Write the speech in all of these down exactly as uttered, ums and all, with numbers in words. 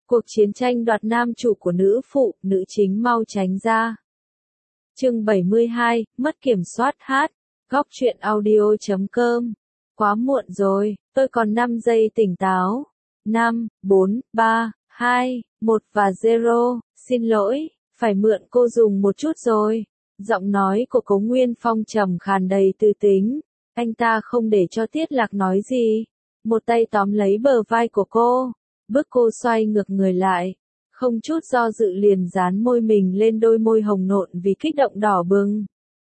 Cuộc chiến tranh đoạt nam chủ của nữ phụ, nữ chính mau tránh ra. Chương bảy mươi hai, mất kiểm soát hát. Góc truyện audio chấm com. Quá muộn rồi, tôi còn năm giây tỉnh táo. năm, bốn, ba, hai, một và zero, xin lỗi, phải mượn cô dùng một chút rồi. Giọng nói của Cố Nguyên Phong trầm khàn đầy tư tính. Anh ta không để cho Tiết Lạc nói gì. Một tay tóm lấy bờ vai của cô, bức cô xoay ngược người lại. Không chút do dự liền dán môi mình lên đôi môi hồng nộn vì kích động đỏ bừng.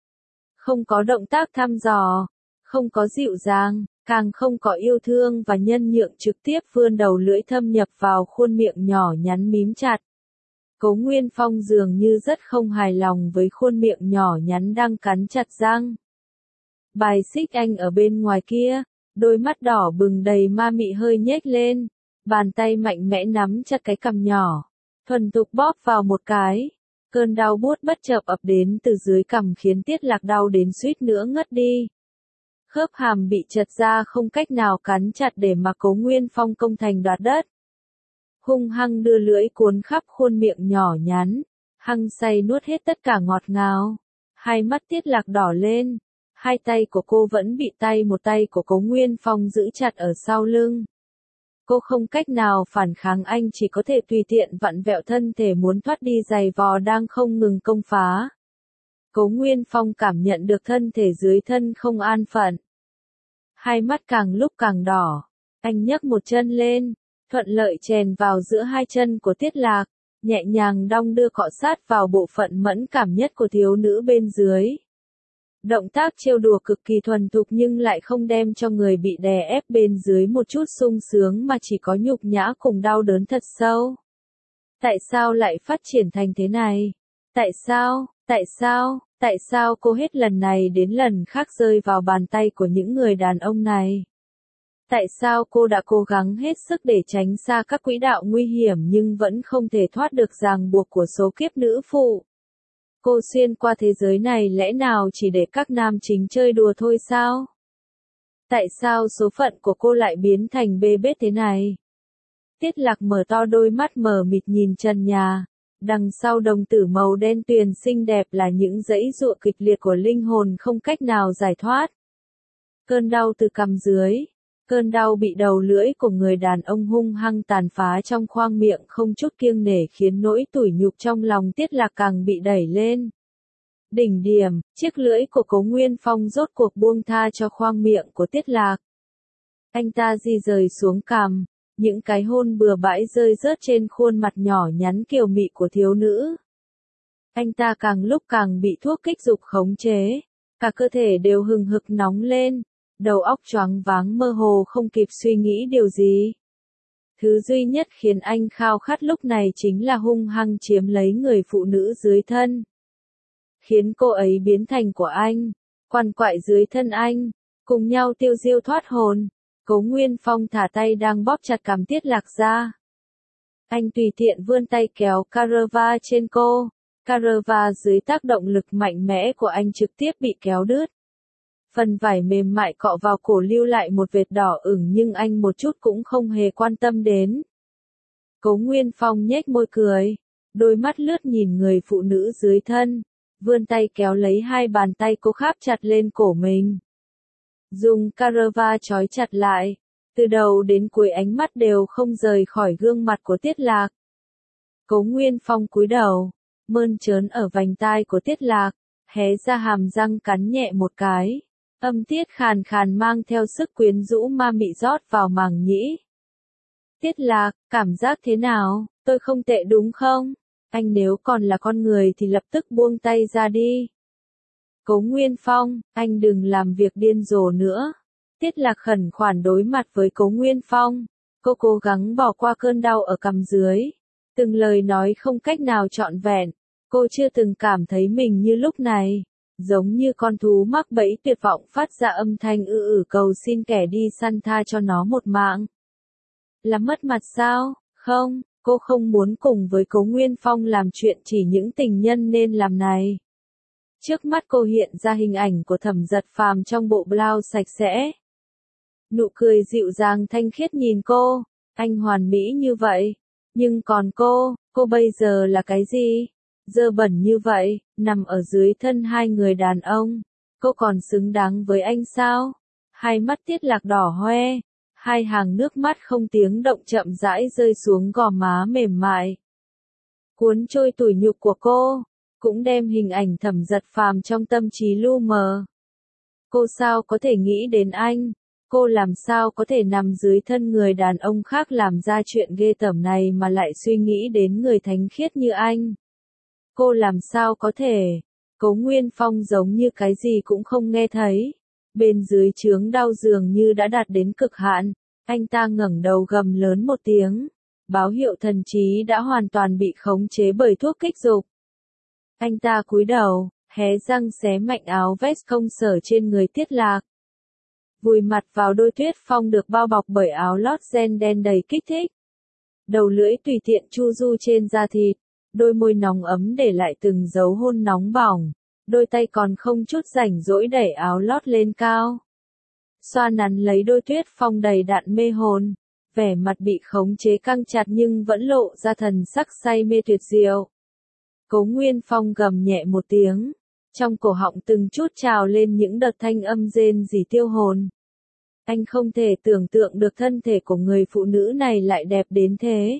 Không có động tác thăm dò, không có dịu dàng, càng không có yêu thương và nhân nhượng, trực tiếp vươn đầu lưỡi thâm nhập vào khuôn miệng nhỏ nhắn mím chặt. Cố Nguyên Phong dường như rất không hài lòng với khuôn miệng nhỏ nhắn đang cắn chặt răng. Bài xích anh ở bên ngoài kia, đôi mắt đỏ bừng đầy ma mị hơi nhếch lên, bàn tay mạnh mẽ nắm chặt cái cằm nhỏ, thuần thục bóp vào một cái. Cơn đau buốt bất chợt ập đến từ dưới cằm khiến Tiết Lạc đau đến suýt nữa ngất đi. Khớp hàm bị chật ra không cách nào cắn chặt để mà Cố Nguyên Phong công thành đoạt đất. Hung hăng đưa lưỡi cuốn khắp khuôn miệng nhỏ nhắn, hăng say nuốt hết tất cả ngọt ngào. Hai mắt Tiết Lạc đỏ lên, hai tay của cô vẫn bị tay một tay của Cố Nguyên Phong giữ chặt ở sau lưng. Cô không cách nào phản kháng, anh chỉ có thể tùy tiện vặn vẹo thân thể muốn thoát đi giày vò đang không ngừng công phá. Cố Nguyên Phong cảm nhận được thân thể dưới thân không an phận. Hai mắt càng lúc càng đỏ, anh nhấc một chân lên, thuận lợi chèn vào giữa hai chân của Tiết Lạc, nhẹ nhàng đong đưa cọ sát vào bộ phận mẫn cảm nhất của thiếu nữ bên dưới. Động tác trêu đùa cực kỳ thuần thục nhưng lại không đem cho người bị đè ép bên dưới một chút sung sướng mà chỉ có nhục nhã cùng đau đớn thật sâu. Tại sao lại phát triển thành thế này? Tại sao, tại sao, tại sao cô hết lần này đến lần khác rơi vào bàn tay của những người đàn ông này? Tại sao cô đã cố gắng hết sức để tránh xa các quỹ đạo nguy hiểm nhưng vẫn không thể thoát được ràng buộc của số kiếp nữ phụ? Cô xuyên qua thế giới này lẽ nào chỉ để các nam chính chơi đùa thôi sao? Tại sao số phận của cô lại biến thành bê bết thế này? Tiết Lạc mở to đôi mắt mờ mịt nhìn trần nhà. Đằng sau đồng tử màu đen tuyền xinh đẹp là những dãy giụa kịch liệt của linh hồn không cách nào giải thoát. Cơn đau từ cằm dưới. Cơn đau bị đầu lưỡi của người đàn ông hung hăng tàn phá trong khoang miệng không chút kiêng nể khiến nỗi tủi nhục trong lòng Tiết Lạc càng bị đẩy lên. Đỉnh điểm, chiếc lưỡi của Cố Nguyên Phong rốt cuộc buông tha cho khoang miệng của Tiết Lạc. Anh ta di rời xuống cằm, những cái hôn bừa bãi rơi rớt trên khuôn mặt nhỏ nhắn kiều mị của thiếu nữ. Anh ta càng lúc càng bị thuốc kích dục khống chế, cả cơ thể đều hừng hực nóng lên. Đầu óc choáng váng mơ hồ không kịp suy nghĩ điều gì. Thứ duy nhất khiến anh khao khát lúc này chính là hung hăng chiếm lấy người phụ nữ dưới thân. Khiến cô ấy biến thành của anh, quằn quại dưới thân anh, cùng nhau tiêu diêu thoát hồn. Cố Nguyên Phong thả tay đang bóp chặt cằm Tiết Lạc ra. Anh tùy tiện vươn tay kéo Carava trên cô. Carava dưới tác động lực mạnh mẽ của anh trực tiếp bị kéo đứt. Phần vải mềm mại cọ vào cổ lưu lại một vệt đỏ ửng nhưng anh một chút cũng không hề quan tâm đến. Cố Nguyên Phong nhếch môi cười, đôi mắt lướt nhìn người phụ nữ dưới thân, vươn tay kéo lấy hai bàn tay cô kháp chặt lên cổ mình. Dùng Carava trói chặt lại, từ đầu đến cuối ánh mắt đều không rời khỏi gương mặt của Tiết Lạc. Cố Nguyên Phong cúi đầu, mơn trớn ở vành tai của Tiết Lạc, hé ra hàm răng cắn nhẹ một cái. Âm tiết khàn khàn mang theo sức quyến rũ ma mị rót vào màng nhĩ. Tiết Lạc, cảm giác thế nào, tôi không tệ đúng không? Anh nếu còn là con người thì lập tức buông tay ra đi. Cố Nguyên Phong, anh đừng làm việc điên rồ nữa. Tiết Lạc khẩn khoản đối mặt với Cố Nguyên Phong. Cô cố gắng bỏ qua cơn đau ở cằm dưới. Từng lời nói không cách nào trọn vẹn. Cô chưa từng cảm thấy mình như lúc này. Giống như con thú mắc bẫy tuyệt vọng phát ra âm thanh ư ử cầu xin kẻ đi săn tha cho nó một mạng. Là mất mặt sao? Không, cô không muốn cùng với Cố Nguyên Phong làm chuyện chỉ những tình nhân nên làm này. Trước mắt cô hiện ra hình ảnh của Thẩm Giật Phàm trong bộ blouse sạch sẽ. Nụ cười dịu dàng thanh khiết nhìn cô, anh hoàn mỹ như vậy, Nhưng còn cô, cô bây giờ là cái gì? Dơ bẩn như vậy, nằm ở dưới thân hai người đàn ông. Cô còn xứng đáng với anh sao? Hai mắt Tiết Lạc đỏ hoe, hai hàng nước mắt không tiếng động chậm rãi rơi xuống gò má mềm mại. Cuốn trôi tủi nhục của cô, cũng đem hình ảnh Thẩm Giật Phàm trong tâm trí lu mờ. Cô sao có thể nghĩ đến anh? Cô làm sao có thể nằm dưới thân người đàn ông khác làm ra chuyện ghê tởm này mà lại suy nghĩ đến người thánh khiết như anh? Cô làm sao có thể? Cố Nguyên Phong giống như cái gì cũng không nghe thấy. Bên dưới chướng đau dường như đã đạt đến cực hạn. Anh ta ngẩng đầu gầm lớn một tiếng. Báo hiệu thần trí đã hoàn toàn bị khống chế bởi thuốc kích dục. Anh ta cúi đầu, hé răng xé mạnh áo vest công sở trên người Tiết Lạc. Vùi mặt vào đôi tuyết phong được bao bọc bởi áo lót ren đen đầy kích thích. Đầu lưỡi tùy tiện chu du trên da thịt, đôi môi nóng ấm để lại từng dấu hôn nóng bỏng, đôi tay còn không chút rảnh rỗi đẩy áo lót lên cao. Xoa nắn lấy đôi tuyết phong đầy đặn mê hồn, vẻ mặt bị khống chế căng chặt nhưng vẫn lộ ra thần sắc say mê tuyệt diệu. Cố Nguyên Phong gầm nhẹ một tiếng, trong cổ họng từng chút trào lên những đợt thanh âm rên rỉ tiêu hồn. Anh không thể tưởng tượng được thân thể của người phụ nữ này lại đẹp đến thế.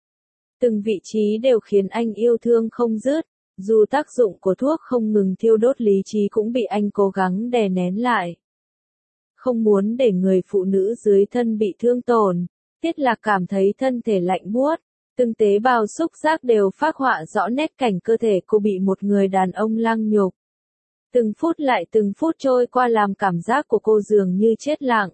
Từng vị trí đều khiến anh yêu thương không dứt, dù tác dụng của thuốc không ngừng thiêu đốt lý trí cũng bị anh cố gắng đè nén lại. Không muốn để người phụ nữ dưới thân bị thương tổn, Tiết Lạc cảm thấy thân thể lạnh buốt, từng tế bào xúc giác đều phác họa rõ nét cảnh cơ thể cô bị một người đàn ông lăng nhục. Từng phút lại từng phút trôi qua làm cảm giác của cô dường như chết lặng.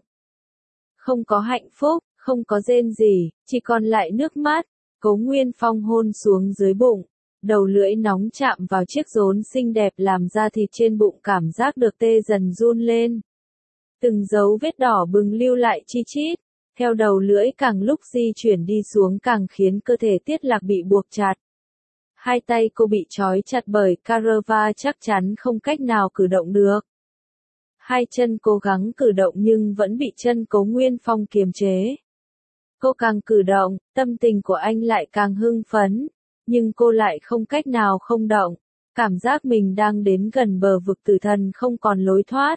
Không có hạnh phúc, không có rên rỉ, chỉ còn lại nước mắt. Cố Nguyên Phong hôn xuống dưới bụng, đầu lưỡi nóng chạm vào chiếc rốn xinh đẹp làm da thịt trên bụng cảm giác được tê dần run lên. Từng dấu vết đỏ bừng lưu lại chi chít, theo đầu lưỡi càng lúc di chuyển đi xuống càng khiến cơ thể Tiết Lạc bị buộc chặt. Hai tay cô bị trói chặt bởi caravan chắc chắn không cách nào cử động được. Hai chân cố gắng cử động nhưng vẫn bị chân Cố Nguyên Phong kiềm chế. Cô càng cử động, tâm tình của anh lại càng hưng phấn, nhưng cô lại không cách nào không động, cảm giác mình đang đến gần bờ vực tử thần không còn lối thoát.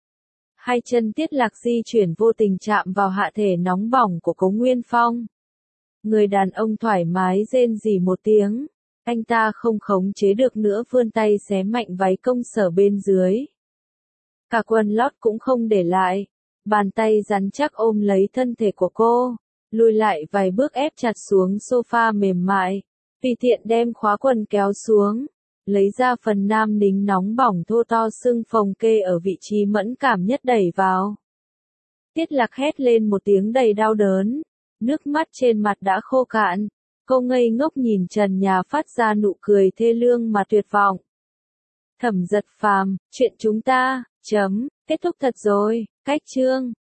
Hai chân Tiết Lạc di chuyển vô tình chạm vào hạ thể nóng bỏng của Cố Nguyên Phong. Người đàn ông thoải mái rên rỉ một tiếng, anh ta không khống chế được nữa vươn tay xé mạnh váy công sở bên dưới. Cả quần lót cũng không để lại, bàn tay rắn chắc ôm lấy thân thể của cô, lùi lại vài bước ép chặt xuống sofa mềm mại, tùy tiện đem khóa quần kéo xuống, lấy ra phần nam nính nóng bỏng thô to sưng phồng kê ở vị trí mẫn cảm nhất đẩy vào. Tiết Lạc hét lên một tiếng đầy đau đớn, nước mắt trên mặt đã khô cạn, cô ngây ngốc nhìn trần nhà phát ra nụ cười thê lương mà tuyệt vọng. Thẩm Giật Phàm, chuyện chúng ta, chấm, kết thúc thật rồi, cách chương.